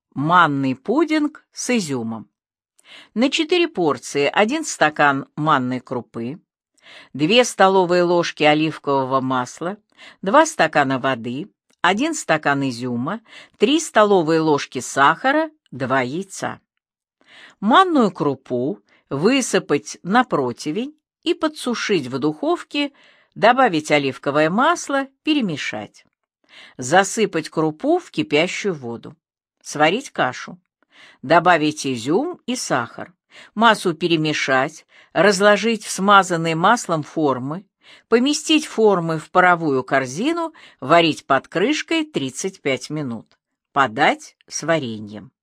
Манный пудинг с изюмом. На 4 порции 1 стакан манной крупы, 2 столовые ложки оливкового масла, 2 стакана воды, 1 стакан изюма, 3 столовые ложки сахара, 2 яйца. Манную крупу высыпать на противень и подсушить в духовке, добавить оливковое масло, перемешать. Засыпать крупу в кипящую воду. Сварить кашу. Добавить изюм и сахар. Массу перемешать, разложить в смазанные маслом формы, поместить формы в паровую корзину, варить под крышкой 35 минут. Подать с вареньем.